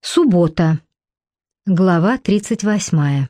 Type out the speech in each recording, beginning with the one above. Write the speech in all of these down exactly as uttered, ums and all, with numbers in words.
Суббота. Глава тридцать восьмая.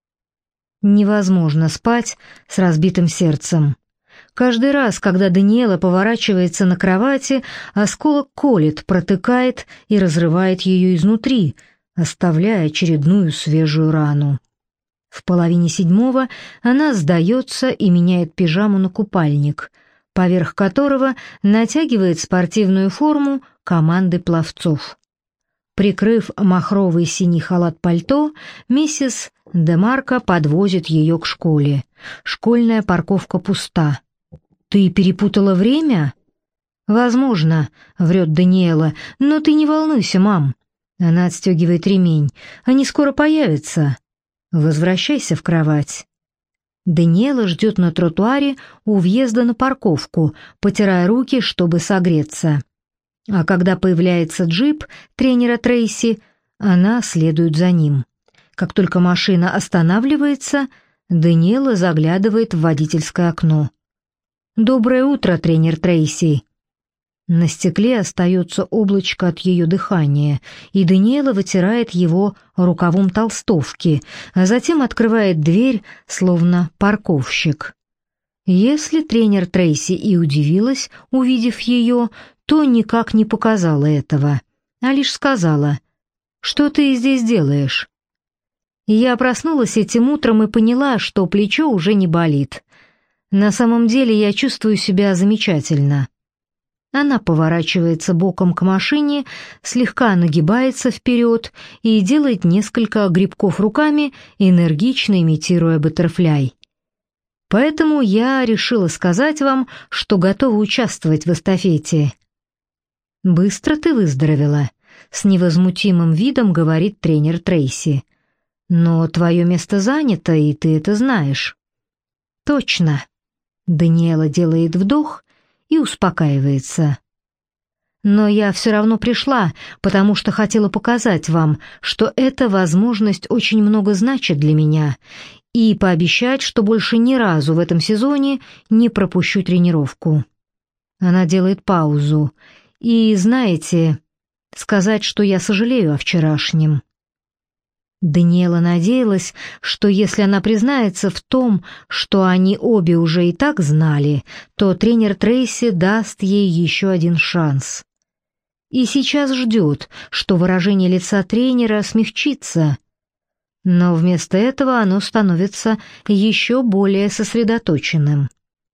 Невозможно спать с разбитым сердцем. Каждый раз, когда Даниэла поворачивается на кровати, осколок колет, протыкает и разрывает ее изнутри, оставляя очередную свежую рану. В половине седьмого она сдается и меняет пижаму на купальник, поверх которого натягивает спортивную форму команды пловцов. Прикрыв махровый синий халат-пальто, миссис Демарко подвозит ее к школе. Школьная парковка пуста. «Ты перепутала время?» «Возможно», — врет Даниэла, — «но ты не волнуйся, мам». Она отстегивает ремень. «Они скоро появятся. Возвращайся в кровать». Даниэла ждет на тротуаре у въезда на парковку, потирая руки, чтобы согреться. А когда появляется джип тренера Трейси, она следует за ним. Как только машина останавливается, Даниэла заглядывает в водительское окно. «Доброе утро, тренер Трейси». На стекле остается облачко от ее дыхания, и Даниэла вытирает его рукавом толстовки, а затем открывает дверь, словно парковщик. Если тренер Трейси и удивилась, увидев ее, то никак не показала этого, а лишь сказала: «Что ты здесь делаешь?» Я проснулась этим утром и поняла, что плечо уже не болит. На самом деле я чувствую себя замечательно. Она поворачивается боком к машине, слегка нагибается вперед и делает несколько грибков руками, энергично имитируя баттерфляй. Поэтому я решила сказать вам, что готова участвовать в эстафете. «Быстро ты выздоровела», — с невозмутимым видом говорит тренер Трейси. «Но твое место занято, и ты это знаешь». «Точно». Даниэла делает вдох и успокаивается. «Но я все равно пришла, потому что хотела показать вам, что эта возможность очень много значит для меня, и пообещать, что больше ни разу в этом сезоне не пропущу тренировку». Она делает паузу. «И, знаете, сказать, что я сожалею о вчерашнем». Даниэла надеялась, что если она признается в том, что они обе уже и так знали, то тренер Трейси даст ей еще один шанс. И сейчас ждет, что выражение лица тренера смягчится. Но вместо этого оно становится еще более сосредоточенным.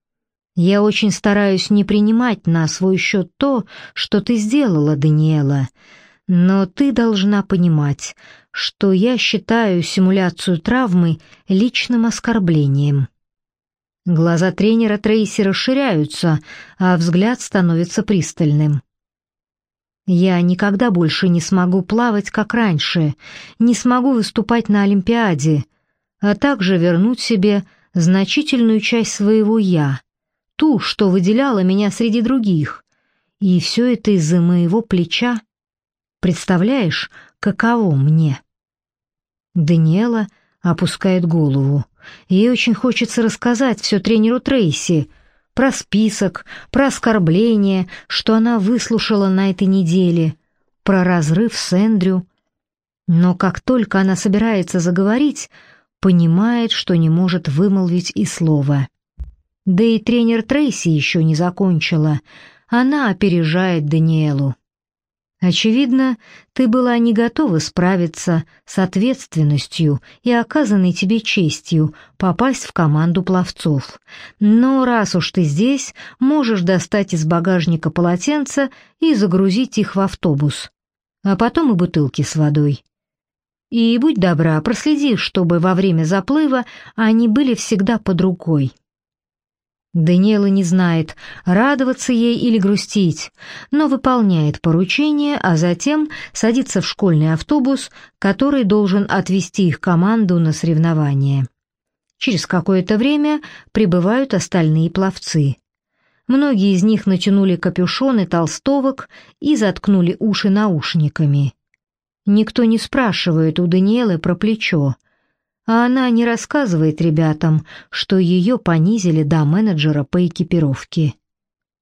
«Я очень стараюсь не принимать на свой счет то, что ты сделала, Даниэла, но ты должна понимать, что я считаю симуляцию травмы личным оскорблением». Глаза тренера Трейси расширяются, а взгляд становится пристальным. «Я никогда больше не смогу плавать, как раньше, не смогу выступать на Олимпиаде, а также вернуть себе значительную часть своего «я», ту, что выделяла меня среди других. И все это из-за моего плеча. Представляешь, каково мне?» Даниэла опускает голову. Ей очень хочется рассказать все тренеру Трейси, про список, про оскорбления, что она выслушала на этой неделе, про разрыв с Эндрю. Но как только она собирается заговорить, понимает, что не может вымолвить и слова. Да и тренер Трейси еще не закончила. Она опережает Даниэлу. «Очевидно, ты была не готова справиться с ответственностью и оказанной тебе честью попасть в команду пловцов. Но раз уж ты здесь, можешь достать из багажника полотенца и загрузить их в автобус, а потом и бутылки с водой. И будь добра, проследи, чтобы во время заплыва они были всегда под рукой». Даниэла не знает, радоваться ей или грустить, но выполняет поручение, а затем садится в школьный автобус, который должен отвезти их команду на соревнования. Через какое-то время прибывают остальные пловцы. Многие из них натянули капюшоны толстовок и заткнули уши наушниками. Никто не спрашивает у Даниэлы про плечо, а она не рассказывает ребятам, что ее понизили до менеджера по экипировке.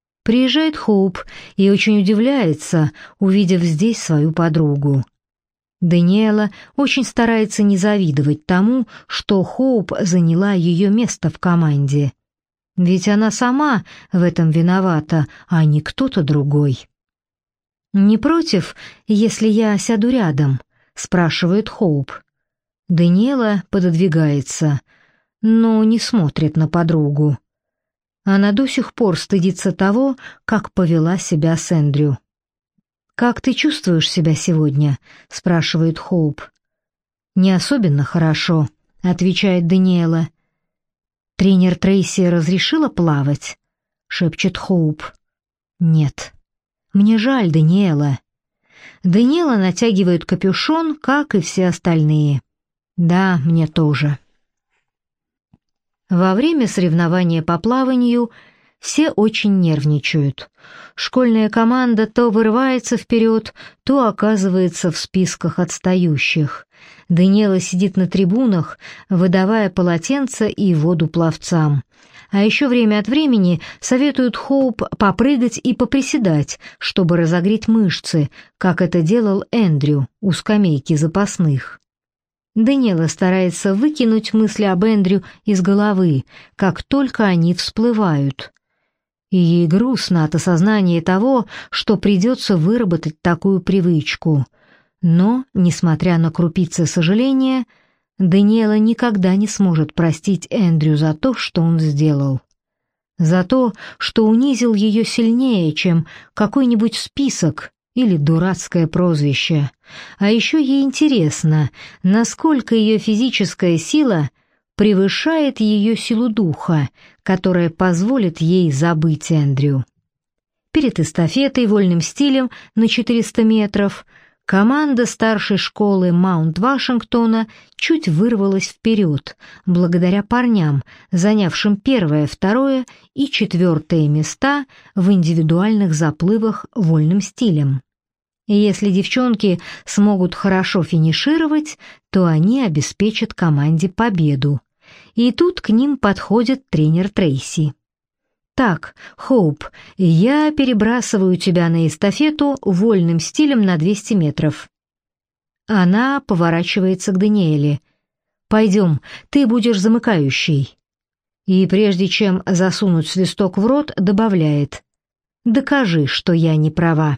Приезжает Хоуп и очень удивляется, увидев здесь свою подругу. Даниэла очень старается не завидовать тому, что Хоуп заняла ее место в команде. Ведь она сама в этом виновата, а не кто-то другой. «Не против, если я сяду рядом?» — спрашивает Хоуп. Даниэла пододвигается, но не смотрит на подругу. Она до сих пор стыдится того, как повела себя с Эндрю. «Как ты чувствуешь себя сегодня?» — спрашивает Хоуп. «Не особенно хорошо», — отвечает Даниэла. «Тренер Трейси разрешила плавать?» — шепчет Хоуп. «Нет. Мне жаль, Даниэла». Даниэла натягивает капюшон, как и все остальные. «Да, мне тоже». Во время соревнования по плаванию все очень нервничают. Школьная команда то вырывается вперед, то оказывается в списках отстающих. Даниэла сидит на трибунах, выдавая полотенца и воду пловцам. А еще время от времени советуют Хоуп попрыгать и поприседать, чтобы разогреть мышцы, как это делал Эндрю у скамейки запасных. Даниэла старается выкинуть мысли об Эндрю из головы, как только они всплывают. И ей грустно от осознания того, что придется выработать такую привычку. Но, несмотря на крупицы сожаления, Даниэла никогда не сможет простить Эндрю за то, что он сделал. За то, что унизил ее сильнее, чем какой-нибудь список или дурацкое прозвище. А еще ей интересно, насколько ее физическая сила превышает ее силу духа, которая позволит ей забыть Эндрю. Перед эстафетой вольным стилем на четыреста метров команда старшей школы Маунт-Вашингтона чуть вырвалась вперед, благодаря парням, занявшим первое, второе и четвертое места в индивидуальных заплывах вольным стилем. И если девчонки смогут хорошо финишировать, то они обеспечат команде победу. И тут к ним подходит тренер Трейси. «Так, Хоуп, я перебрасываю тебя на эстафету вольным стилем на двести метров». Она поворачивается к Даниэле. «Пойдем, ты будешь замыкающей». И прежде чем засунуть свисток в рот, добавляет: «Докажи, что я не права».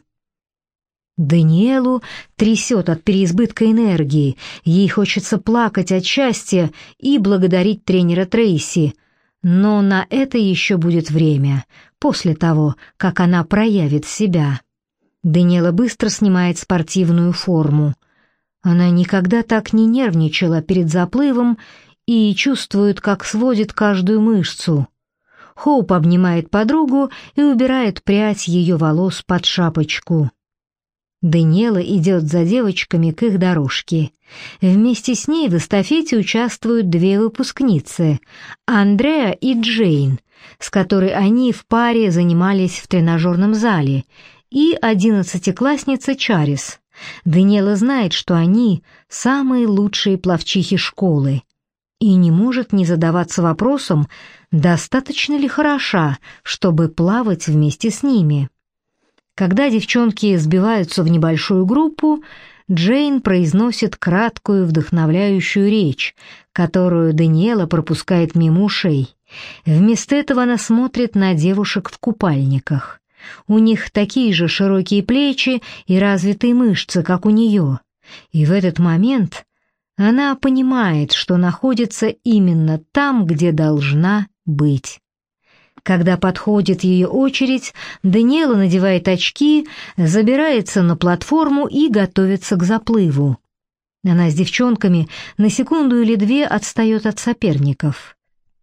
Даниэлу трясет от переизбытка энергии, ей хочется плакать от счастья и благодарить тренера Трейси, но на это еще будет время, после того, как она проявит себя. Даниэла быстро снимает спортивную форму. Она никогда так не нервничала перед заплывом и чувствует, как сводит каждую мышцу. Хоуп обнимает подругу и убирает прядь ее волос под шапочку. Даниэла идет за девочками к их дорожке. Вместе с ней в эстафете участвуют две выпускницы — Андреа и Джейн, с которой они в паре занимались в тренажерном зале, и одиннадцатиклассница Чарис. Даниэла знает, что они — самые лучшие пловчихи школы, и не может не задаваться вопросом, достаточно ли хороша, чтобы плавать вместе с ними. Когда девчонки сбиваются в небольшую группу, Джейн произносит краткую вдохновляющую речь, которую Даниэла пропускает мимо ушей. Вместо этого она смотрит на девушек в купальниках. У них такие же широкие плечи и развитые мышцы, как у нее. И в этот момент она понимает, что находится именно там, где должна быть. Когда подходит ее очередь, Даниэла надевает очки, забирается на платформу и готовится к заплыву. Она с девчонками на секунду или две отстает от соперников.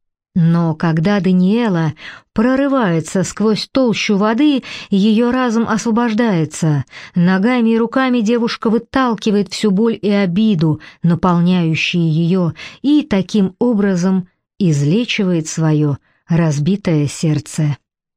Но когда Даниэла прорывается сквозь толщу воды, ее разум освобождается. Ногами и руками девушка выталкивает всю боль и обиду, наполняющие ее, и таким образом излечивает свое разбитое сердце.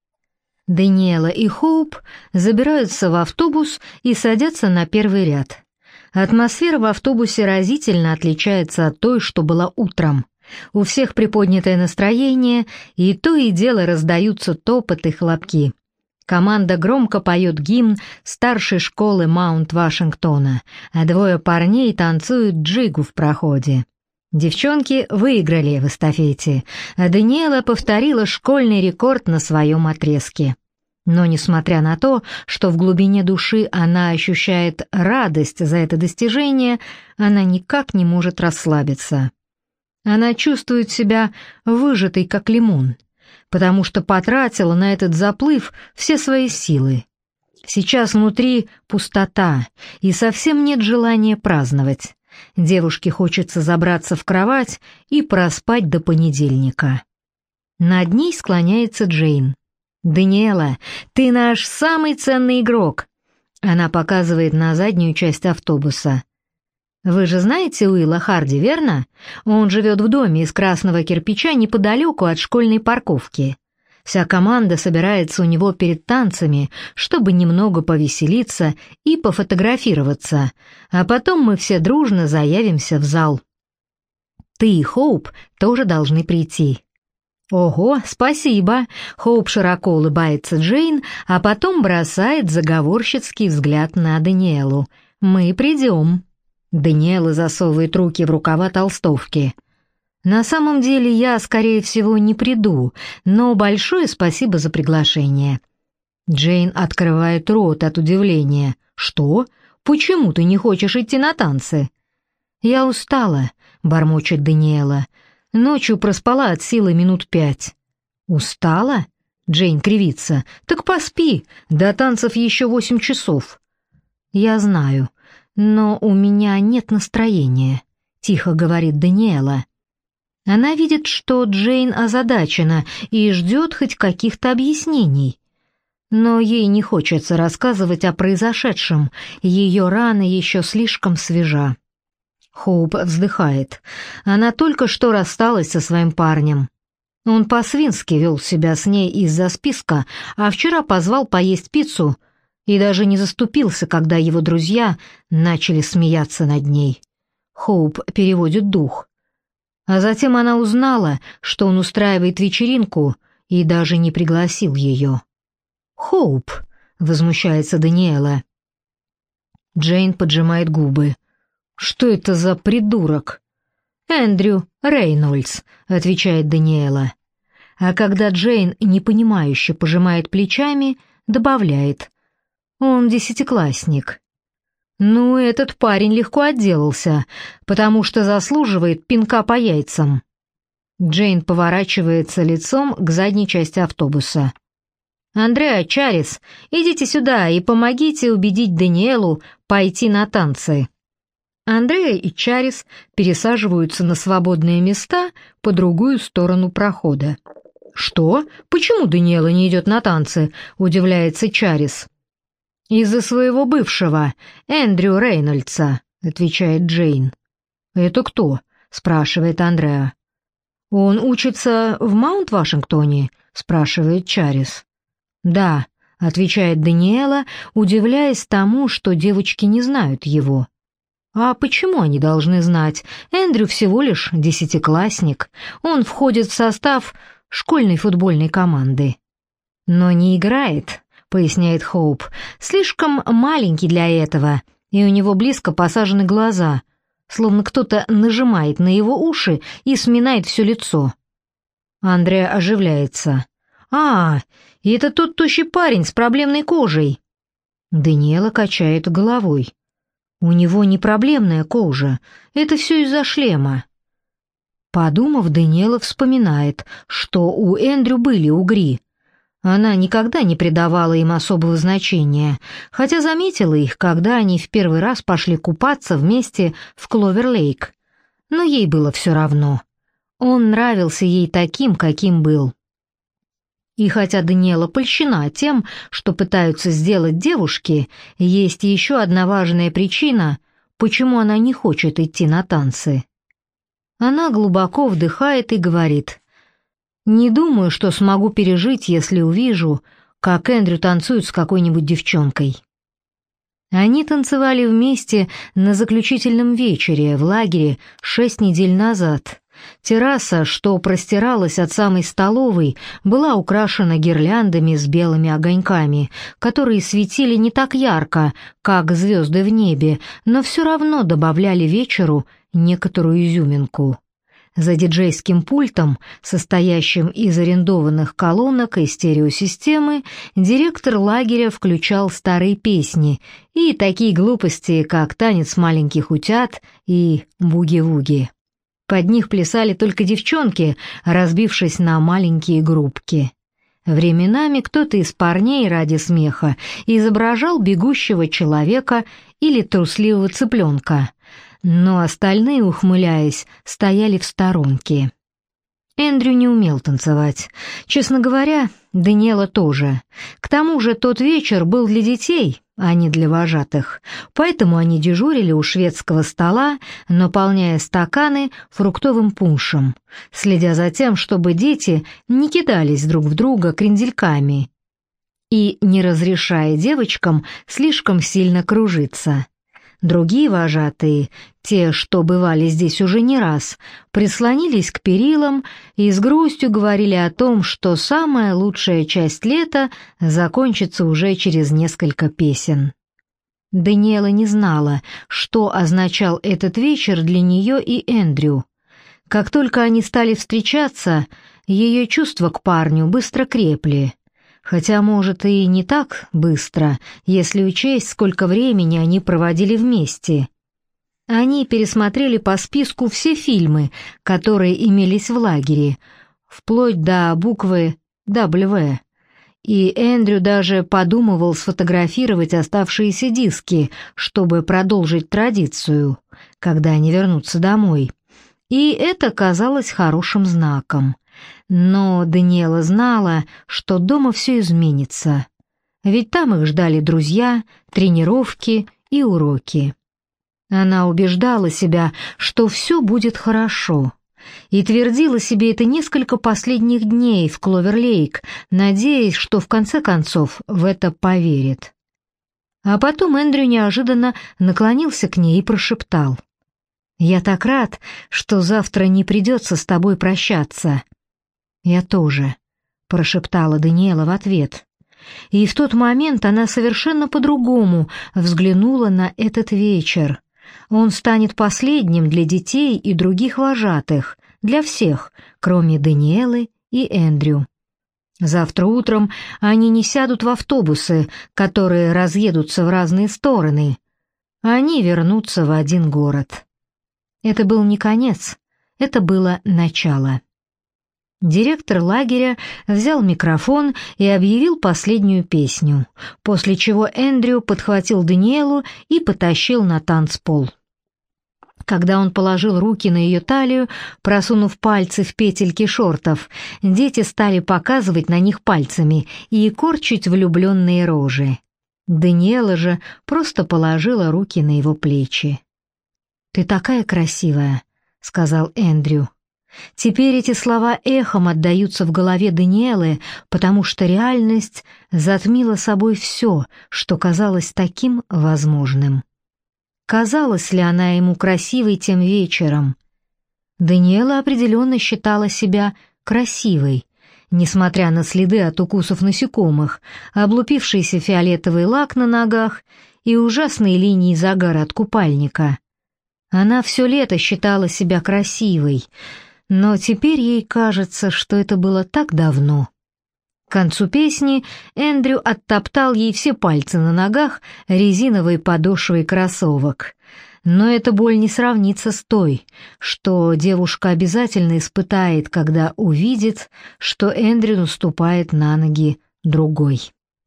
Даниэла и Хоуп забираются в автобус и садятся на первый ряд. Атмосфера в автобусе разительно отличается от той, что была утром. У всех приподнятое настроение, и то и дело раздаются топот и хлопки. Команда громко поет гимн старшей школы Маунт-Вашингтона, а двое парней танцуют джигу в проходе. Девчонки выиграли в эстафете, а Даниэла повторила школьный рекорд на своем отрезке. Но несмотря на то, что в глубине души она ощущает радость за это достижение, она никак не может расслабиться. Она чувствует себя выжатой, как лимон, потому что потратила на этот заплыв все свои силы. Сейчас внутри пустота, и совсем нет желания праздновать. Девушке хочется забраться в кровать и проспать до понедельника. Над ней склоняется Джейн. «Даниэла, ты наш самый ценный игрок!» Она показывает на заднюю часть автобуса. «Вы же знаете Уилла Харди, верно? Он живет в доме из красного кирпича неподалеку от школьной парковки. Вся команда собирается у него перед танцами, чтобы немного повеселиться и пофотографироваться, а потом мы все дружно заявимся в зал. Ты и Хоуп тоже должны прийти». «Ого, спасибо!» — Хоуп широко улыбается Джейн, а потом бросает заговорщицкий взгляд на Даниэлу. «Мы придем». Даниэла засовывает руки в рукава толстовки. «На самом деле я, скорее всего, не приду, но большое спасибо за приглашение». Джейн открывает рот от удивления. «Что? Почему ты не хочешь идти на танцы?» «Я устала», — бормочет Даниэла. «Ночью проспала от силы минут пять». «Устала?» — Джейн кривится. «Так поспи, до танцев еще восемь часов». «Я знаю, но у меня нет настроения», — тихо говорит Даниэла. Она видит, что Джейн озадачена и ждет хоть каких-то объяснений. Но ей не хочется рассказывать о произошедшем, ее рана еще слишком свежа. Хоуп вздыхает. Она только что рассталась со своим парнем. Он по-свински вел себя с ней из-за списка, а вчера позвал поесть пиццу и даже не заступился, когда его друзья начали смеяться над ней. Хоуп переводит дух. А затем она узнала, что он устраивает вечеринку, и даже не пригласил ее. «Хоуп!» — возмущается Даниэла. Джейн поджимает губы. «Что это за придурок?» «Эндрю Рейнольдс», — отвечает Даниэла. А когда Джейн непонимающе пожимает плечами, добавляет. «Он десятиклассник». «Ну, этот парень легко отделался, потому что заслуживает пинка по яйцам». Джейн поворачивается лицом к задней части автобуса. «Андреа, Чарис, идите сюда и помогите убедить Даниэлу пойти на танцы». Андреа и Чарис пересаживаются на свободные места по другую сторону прохода. «Что? Почему Даниэла не идет на танцы?» — удивляется Чарис. «Из-за своего бывшего, Эндрю Рейнольдса», — отвечает Джейн. «Это кто?» — спрашивает Андреа. «Он учится в Маунт-Вашингтоне?» — спрашивает Чарис. «Да», — отвечает Даниэла, удивляясь тому, что девочки не знают его. «А почему они должны знать? Эндрю всего лишь десятиклассник. Он входит в состав школьной футбольной команды». «Но не играет», — поясняет Хоуп. «Слишком маленький для этого, и у него близко посажены глаза, словно кто-то нажимает на его уши и сминает все лицо». Андреа оживляется. «А, и это тот тощий парень с проблемной кожей». Даниэла качает головой. «У него не проблемная кожа, это все из-за шлема». Подумав, Даниэла вспоминает, что у Эндрю были угри. Она никогда не придавала им особого значения, хотя заметила их, когда они в первый раз пошли купаться вместе в Кловер-Лейк. Но ей было все равно. Он нравился ей таким, каким был. И хотя Даниэла польщена тем, что пытаются сделать девушки, есть еще одна важная причина, почему она не хочет идти на танцы. Она глубоко вдыхает и говорит: «Не думаю, что смогу пережить, если увижу, как Эндрю танцует с какой-нибудь девчонкой». Они танцевали вместе на заключительном вечере в лагере шесть недель назад, Терраса, что простиралась от самой столовой, была украшена гирляндами с белыми огоньками, которые светили не так ярко, как звезды в небе, но все равно добавляли вечеру некоторую изюминку. За диджейским пультом, состоящим из арендованных колонок и стереосистемы, директор лагеря включал старые песни и такие глупости, как «Танец маленьких утят» и «Буги-вуги». Под них плясали только девчонки, разбившись на маленькие группки. Временами кто-то из парней ради смеха изображал бегущего человека или трусливого цыпленка, но остальные, ухмыляясь, стояли в сторонке. Эндрю не умел танцевать. Честно говоря, Даниэла тоже. К тому же тот вечер был для детей, а не для вожатых, поэтому они дежурили у шведского стола, наполняя стаканы фруктовым пуншем, следя за тем, чтобы дети не кидались друг в друга крендельками и не разрешая девочкам слишком сильно кружиться. Другие вожатые, те, что бывали здесь уже не раз, прислонились к перилам и с грустью говорили о том, что самая лучшая часть лета закончится уже через несколько песен. Даниэла не знала, что означал этот вечер для нее и Эндрю. Как только они стали встречаться, ее чувства к парню быстро крепли. Хотя, может, и не так быстро, если учесть, сколько времени они проводили вместе. Они пересмотрели по списку все фильмы, которые имелись в лагере, вплоть до буквы дабл ю, и Эндрю даже подумывал сфотографировать оставшиеся диски, чтобы продолжить традицию, когда они вернутся домой. И это казалось хорошим знаком. Но Даниэла знала, что дома все изменится, ведь там их ждали друзья, тренировки и уроки. Она убеждала себя, что все будет хорошо, и твердила себе это несколько последних дней в Кловер-Лейк, надеясь, что в конце концов в это поверит. А потом Эндрю неожиданно наклонился к ней и прошептал: «Я так рад, что завтра не придется с тобой прощаться». «Я тоже», — прошептала Даниэла в ответ. И в тот момент она совершенно по-другому взглянула на этот вечер. Он станет последним для детей и других вожатых, для всех, кроме Даниэлы и Эндрю. Завтра утром они не сядут в автобусы, которые разъедутся в разные стороны. Они вернутся в один город. Это был не конец, это было начало. Директор лагеря взял микрофон и объявил последнюю песню, после чего Эндрю подхватил Даниэлу и потащил на танцпол. Когда он положил руки на ее талию, просунув пальцы в петельки шортов, дети стали показывать на них пальцами и корчить влюбленные рожи. Даниэла же просто положила руки на его плечи. «Ты такая красивая», — сказал Эндрю. Теперь эти слова эхом отдаются в голове Даниэлы, потому что реальность затмила собой все, что казалось таким возможным. Казалась ли она ему красивой тем вечером? Даниэла определенно считала себя красивой, несмотря на следы от укусов насекомых, облупившийся фиолетовый лак на ногах и ужасные линии загара от купальника. Она все лето считала себя красивой, но теперь ей кажется, что это было так давно. К концу песни Эндрю оттоптал ей все пальцы на ногах резиновой подошвой кроссовок. Но эта боль не сравнится с той, что девушка обязательно испытает, когда увидит, что Эндрю наступает на ноги другой.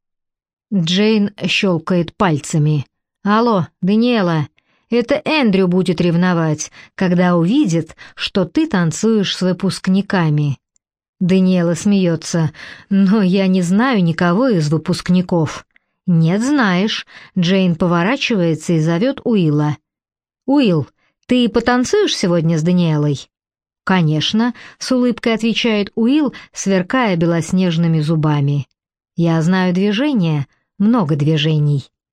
Джейн щелкает пальцами. «Алло, Даниэла, это Эндрю будет ревновать, когда увидит, что ты танцуешь с выпускниками». Даниэла смеется. «Но я не знаю никого из выпускников». «Нет, знаешь». Джейн поворачивается и зовет Уилла. «Уилл, ты потанцуешь сегодня с Даниэлой?» «Конечно», — с улыбкой отвечает Уилл, сверкая белоснежными зубами. «Я знаю движения, много движений».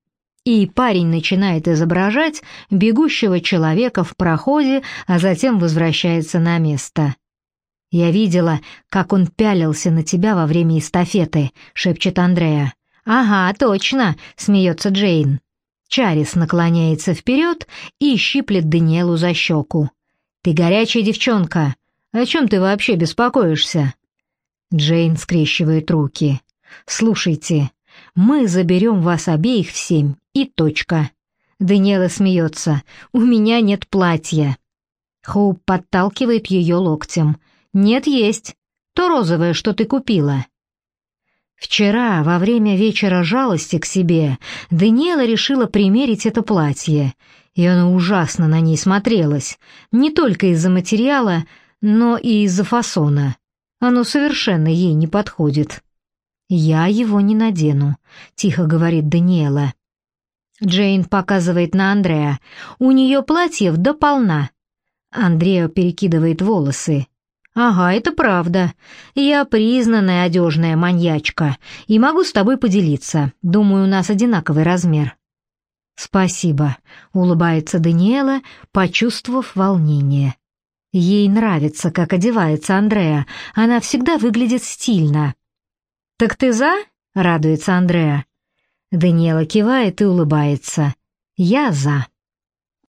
И парень начинает изображать бегущего человека в проходе, а затем возвращается на место. «Я видела, как он пялился на тебя во время эстафеты», — шепчет Андреа. «Ага, точно», — смеется Джейн. Чарис наклоняется вперед и щиплет Даниэлу за щеку. «Ты горячая девчонка. О чем ты вообще беспокоишься?» Джейн скрещивает руки. «Слушайте, мы заберем вас обеих в семь, и точка». Даниэла смеется. «У меня нет платья». Хоуп подталкивает ее локтем. «Нет, есть. То розовое, что ты купила». Вчера, во время вечера жалости к себе, Даниэла решила примерить это платье, и оно ужасно на ней смотрелось, не только из-за материала, но и из-за фасона. Оно совершенно ей не подходит. «Я его не надену», — тихо говорит Даниэла. Джейн показывает на Андреа. «У нее платьев до полна». Андреа перекидывает волосы. «Ага, это правда. Я признанная одежная маньячка и могу с тобой поделиться. Думаю, у нас одинаковый размер». «Спасибо», — улыбается Даниэла, почувствовав волнение. Ей нравится, как одевается Андреа. Она всегда выглядит стильно. «Так ты за?» — радуется Андреа. Даниэла кивает и улыбается. «Я за».